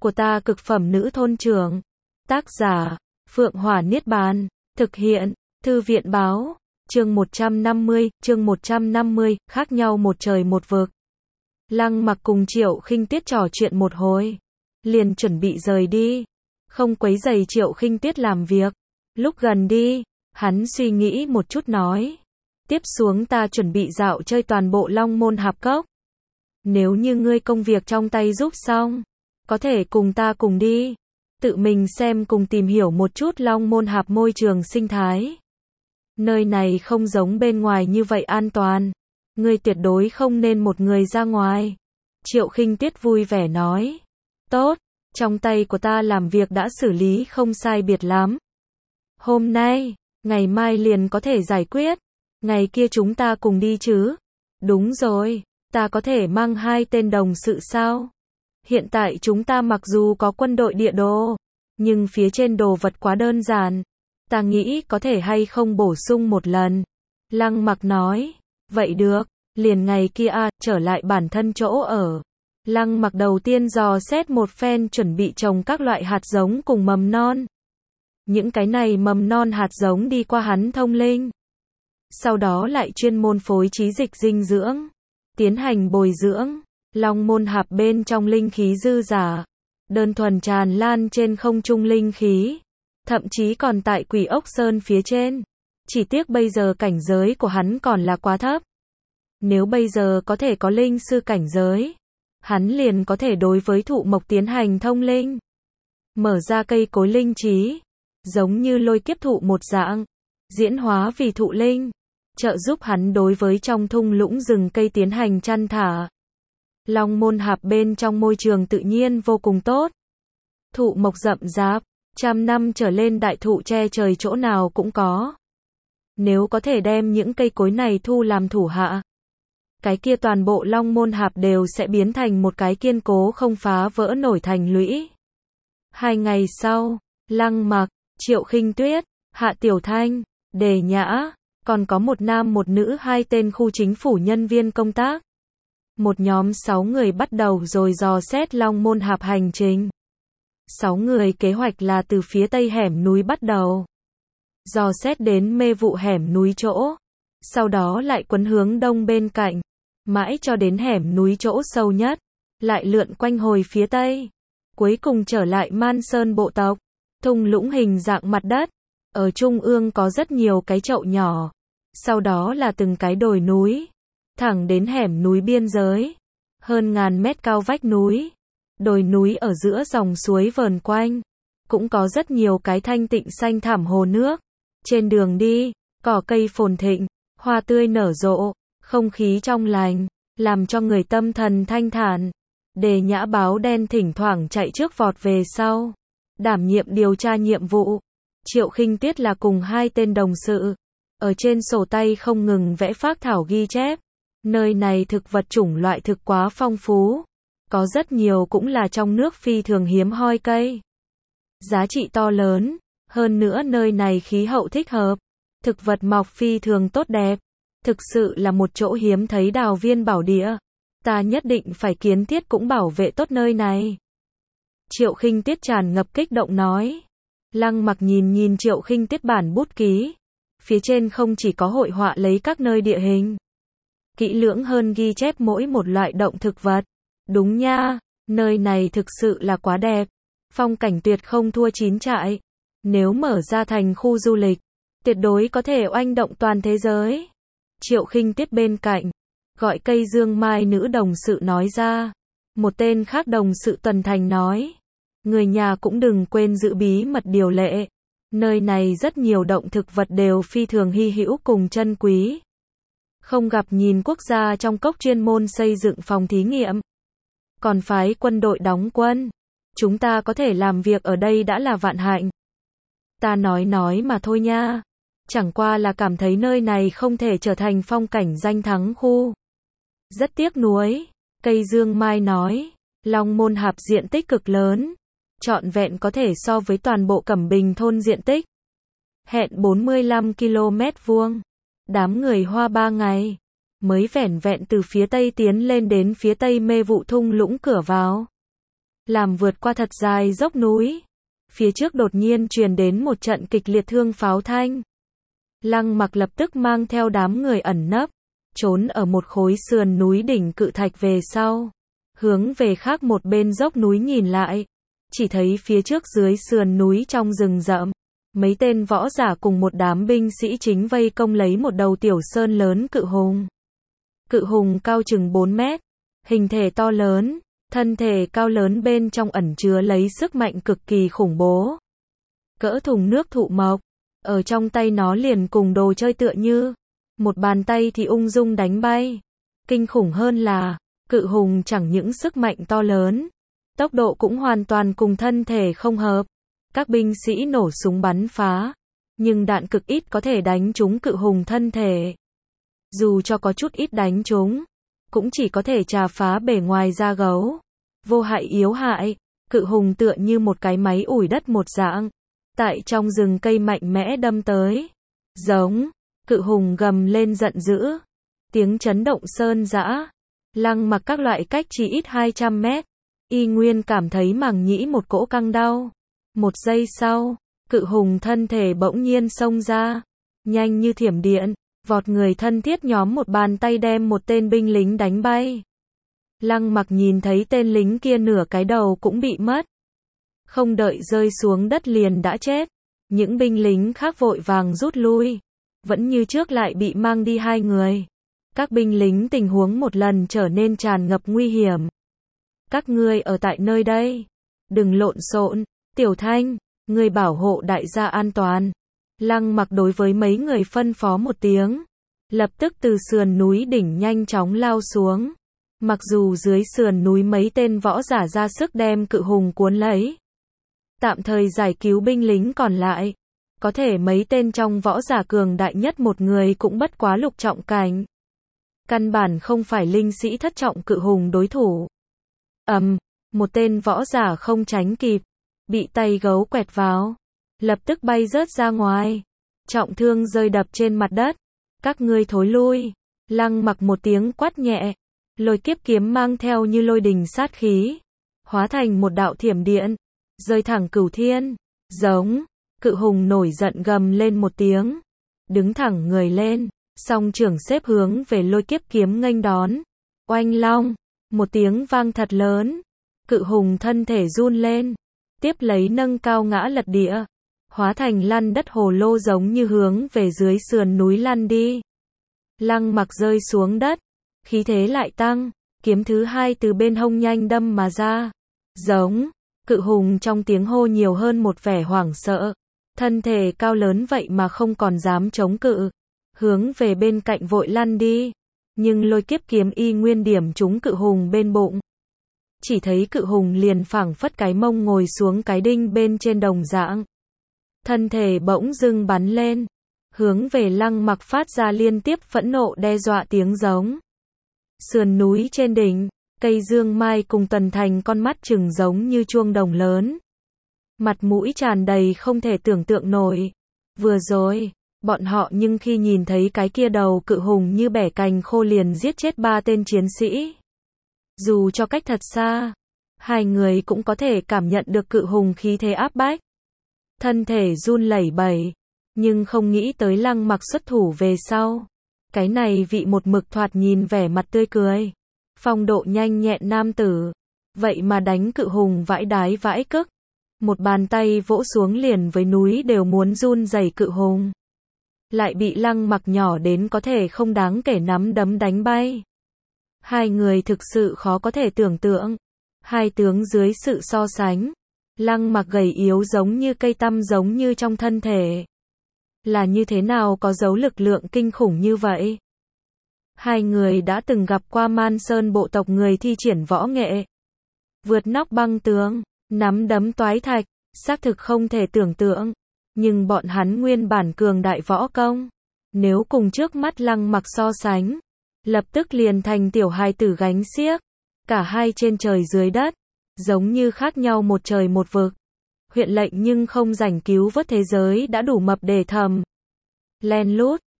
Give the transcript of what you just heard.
của ta cực phẩm nữ thôn trưởng. Tác giả, Phượng Hỏa Niết Bàn. Thực hiện, Thư viện báo. Chương 150, khác nhau một trời một vực. Lăng Mặc cùng Triệu Khinh Tuyết trò chuyện một hồi, liền chuẩn bị rời đi, không quấy rầy Triệu Khinh Tuyết làm việc. Lúc gần đi, hắn suy nghĩ một chút nói, tiếp xuống ta chuẩn bị dạo chơi toàn bộ Long Môn Hạp Cốc. Nếu như ngươi công việc trong tay giúp xong, có thể cùng ta cùng đi, tự mình xem cùng tìm hiểu một chút Long Môn Hạp môi trường sinh thái. Nơi này không giống bên ngoài như vậy an toàn, ngươi tuyệt đối không nên một người ra ngoài. Triệu Khinh Tuyết vui vẻ nói, tốt, trong tay của ta làm việc đã xử lý không sai biệt lắm. Hôm nay, ngày mai liền có thể giải quyết, ngày kia chúng ta cùng đi chứ? Đúng rồi, ta có thể mang 2 tên đồng sự sao? Hiện tại chúng ta mặc dù có quân đội địa đồ, nhưng phía trên đồ vật quá đơn giản, ta nghĩ có thể hay không bổ sung một lần. Lăng Mặc nói, vậy được, liền ngày kia trở lại bản thân chỗ ở. Lăng Mặc đầu tiên dò xét một phen chuẩn bị trồng các loại hạt giống cùng mầm non. Những cái này mầm non hạt giống đi qua hắn thông linh. Sau đó lại chuyên môn phối trí dịch dinh dưỡng, tiến hành bồi dưỡng. Long Môn Hạp bên trong linh khí dư dả, đơn thuần tràn lan trên không trung linh khí, thậm chí còn tại Quỷ Ốc Sơn phía trên. Chỉ tiếc bây giờ cảnh giới của hắn còn là quá thấp. Nếu bây giờ có thể có linh sư cảnh giới, hắn liền có thể đối với thụ mộc tiến hành thông linh, mở ra cây cối linh trí, giống như lôi kiếp thụ một dạng, diễn hóa vì thụ linh, trợ giúp hắn đối với trong thung lũng rừng cây tiến hành chăn thả. Long Môn Hạp bên trong môi trường tự nhiên vô cùng tốt. Thụ mộc rậm rạp, trăm năm trở lên đại thụ che trời chỗ nào cũng có. Nếu có thể đem những cây cối này thu làm thủ hạ, cái kia toàn bộ Long Môn Hạp đều sẽ biến thành một cái kiên cố không phá vỡ nổi thành lũy. 2 ngày sau, Lăng Mặc, Triệu Khinh Tuyết, Hạ Tiểu Thanh, Đề Nhã, còn có một nam một nữ 2 tên khu chính phủ nhân viên công tác. Một nhóm 6 người bắt đầu rồi dò xét Long Môn Hạp hành trình. 6 người kế hoạch là từ phía tây hẻm núi bắt đầu, dò xét đến mê vụ hẻm núi chỗ, sau đó lại quấn hướng đông bên cạnh, mãi cho đến hẻm núi chỗ sâu nhất, lại lượn quanh hồi phía tây, cuối cùng trở lại Man Sơn bộ tộc. Thung lũng hình dạng mặt đất, ở trung ương có rất nhiều cái chậu nhỏ, sau đó là từng cái đồi núi, thẳng đến hẻm núi biên giới, hơn ngàn mét cao vách núi, đồi núi ở giữa dòng suối vờn quanh, cũng có rất nhiều cái thanh tịnh xanh thẳm hồ nước. Trên đường đi, cỏ cây phồn thịnh, hoa tươi nở rộ, không khí trong lành, làm cho người tâm thần thanh thản. Đề Nhã báo đen thỉnh thoảng chạy trước vọt về sau, đảm nhiệm điều tra nhiệm vụ. Triệu Khinh Tuyết là cùng 2 tên đồng sự, ở trên sổ tay không ngừng vẽ phác thảo ghi chép. Nơi này thực vật chủng loại thực quá phong phú, có rất nhiều cũng là trong nước phi thường hiếm hoi cây, giá trị to lớn, hơn nữa nơi này khí hậu thích hợp, thực vật mọc phi thường tốt đẹp, thực sự là một chỗ hiếm thấy đào viên bảo địa. Ta nhất định phải kiến thiết cũng bảo vệ tốt nơi này. Triệu Khinh Tuyết tràn ngập kích động nói. Lăng Mặc nhìn Triệu Khinh Tuyết bản bút ký, phía trên không chỉ có hội họa lấy các nơi địa hình, kỹ lưỡng hơn ghi chép mỗi một loại động thực vật. Đúng nha, nơi này thực sự là quá đẹp, phong cảnh tuyệt không thua Chín Trại. Nếu mở ra thành khu du lịch, tuyệt đối có thể oanh động toàn thế giới. Triệu Khinh Tuyết bên cạnh, gọi cây dương mai nữ đồng sự nói ra. Một tên khác đồng sự Tuần Thành nói, người nhà cũng đừng quên giữ bí mật điều lệ. Nơi này rất nhiều động thực vật đều phi thường hy hữu cùng chân quý. Không gặp nhìn quốc gia trong cốc chuyên môn xây dựng phòng thí nghiệm, còn phái quân đội đóng quân. Chúng ta có thể làm việc ở đây đã là vạn hạnh. Ta nói mà thôi nha. Chẳng qua là cảm thấy nơi này không thể trở thành phong cảnh danh thắng khu. Rất tiếc nuối. Cây dương mai nói, Long Môn Hạp diện tích cực lớn, trọn vẹn có thể so với toàn bộ Cẩm Bình thôn diện tích. Hẹn 45 km vuông. Đám người hoa 3 ngày, mới vẻn vẹn từ phía tây tiến lên đến phía tây mê vụ thung lũng cửa vào. làm vượt qua thật dài dốc núi. Phía trước đột nhiên truyền đến một trận kịch liệt thương pháo thanh. Lăng Mặc lập tức mang theo đám người ẩn nấp, trốn ở một khối sườn núi đỉnh cự thạch về sau. Hướng về khác một bên dốc núi nhìn lại, chỉ thấy phía trước dưới sườn núi trong rừng rậm, mấy tên võ giả cùng một đám binh sĩ chính vây công lấy một đầu tiểu sơn lớn cự hùng. Cự hùng cao chừng 4 mét, hình thể to lớn, thân thể cao lớn bên trong ẩn chứa lấy sức mạnh cực kỳ khủng bố. Cỡ thùng nước thụ mộc, ở trong tay nó liền cùng đồ chơi tựa như, một bàn tay thì ung dung đánh bay. Kinh khủng hơn là, cự hùng chẳng những sức mạnh to lớn, tốc độ cũng hoàn toàn cùng thân thể không hợp. Các binh sĩ nổ súng bắn phá, nhưng đạn cực ít có thể đánh trúng cự hùng thân thể. Dù cho có chút ít đánh trúng, cũng chỉ có thể chà phá bề ngoài da gấu. Vô hại yếu hại, cự hùng tựa như một cái máy ủi đất một dạng. Tại trong rừng cây mạnh mẽ đâm tới. Giống, cự hùng gầm lên giận dữ. Tiếng chấn động sơn dã. Lăng Mặc các loại cách chỉ ít 200 mét. Y nguyên cảm thấy màng nhĩ một cỗ căng đau. Một giây sau, cự hùng thân thể bỗng nhiên xông ra. Nhanh như thiểm điện, vọt người thân thiết nhóm một bàn tay đem một tên binh lính đánh bay. Lăng Mặc nhìn thấy tên lính kia nửa cái đầu cũng bị mất. Không đợi rơi xuống đất liền đã chết. Những binh lính khác vội vàng rút lui. Vẫn như trước lại bị mang đi 2 người. Các binh lính tình huống một lần trở nên tràn ngập nguy hiểm. Các ngươi ở tại nơi đây. Đừng lộn xộn. Tiểu Thanh, ngươi bảo hộ đại gia an toàn. Lăng Mặc đối với mấy người phân phó một tiếng. Lập tức từ sườn núi đỉnh nhanh chóng lao xuống. Mặc dù dưới sườn núi mấy tên võ giả ra sức đem cự hùng cuốn lấy. Tạm thời giải cứu binh lính còn lại. Có thể mấy tên trong võ giả cường đại nhất một người cũng bất quá lục trọng cảnh. Căn bản không phải linh sĩ thất trọng cự hùng đối thủ. Một tên võ giả không tránh kịp. Bị tay gấu quẹt vào. Lập tức bay rớt ra ngoài. Trọng thương rơi đập trên mặt đất. Các ngươi thối lui. Lăng Mặc một tiếng quát nhẹ. Lôi kiếp kiếm mang theo như lôi đình sát khí. Hóa thành một đạo thiểm điện. Rơi thẳng cửu thiên. Giống. Cự hùng nổi giận gầm lên một tiếng. Đứng thẳng người lên. Song trưởng xếp hướng về lôi kiếp kiếm nghênh đón. Oanh long. Một tiếng vang thật lớn. Cự hùng thân thể run lên. Tiếp lấy nâng cao ngã lật địa. Hóa thành lăn đất hồ lô giống như hướng về dưới sườn núi lăn đi. Lăng Mặc rơi xuống đất. Khí thế lại tăng. Kiếm thứ 2 từ bên hông nhanh đâm mà ra. Giống. Cự hùng trong tiếng hô nhiều hơn một vẻ hoảng sợ. Thân thể cao lớn vậy mà không còn dám chống cự. Hướng về bên cạnh vội lăn đi. Nhưng lôi kiếp kiếm y nguyên điểm trúng cự hùng bên bụng. Chỉ thấy cự hùng liền phảng phất cái mông ngồi xuống cái đinh bên trên đồng dạng. Thân thể bỗng dưng bắn lên. Hướng về Lăng Mặc phát ra liên tiếp phẫn nộ đe dọa tiếng giống. Sườn núi trên đỉnh, cây dương mai cùng Tần Thành con mắt trừng giống như chuông đồng lớn. Mặt mũi tràn đầy không thể tưởng tượng nổi. Vừa rồi, bọn họ nhưng khi nhìn thấy cái kia đầu cự hùng như bẻ cành khô liền giết chết 3 tên chiến sĩ. Dù cho cách thật xa, 2 người cũng có thể cảm nhận được cự hùng khí thế áp bách. Thân thể run lẩy bẩy, nhưng không nghĩ tới Lăng Mặc xuất thủ về sau. Cái này vị một mực thoạt nhìn vẻ mặt tươi cười, phong độ nhanh nhẹn nam tử, vậy mà đánh cự hùng vãi đái vãi cức. Một bàn tay vỗ xuống liền với núi đều muốn run rẩy cự hùng. Lại bị Lăng Mặc nhỏ đến có thể không đáng kể nắm đấm đánh bay. 2 người thực sự khó có thể tưởng tượng. 2 tướng dưới sự so sánh. Lăng Mặc gầy yếu giống như cây tăm giống như trong thân thể. Là như thế nào có dấu lực lượng kinh khủng như vậy? 2 người đã từng gặp qua Man Sơn bộ tộc người thi triển võ nghệ. Vượt nóc băng tường, nắm đấm toái thạch, xác thực không thể tưởng tượng. Nhưng bọn hắn nguyên bản cường đại võ công. Nếu cùng trước mắt Lăng Mặc so sánh, lập tức liền thành tiểu hài tử gánh xiếc. Cả hai trên trời dưới đất, giống như khác nhau một trời một vực. Huyện lệnh nhưng không rảnh cứu vớt thế giới đã đủ mập để thầm. Len lút,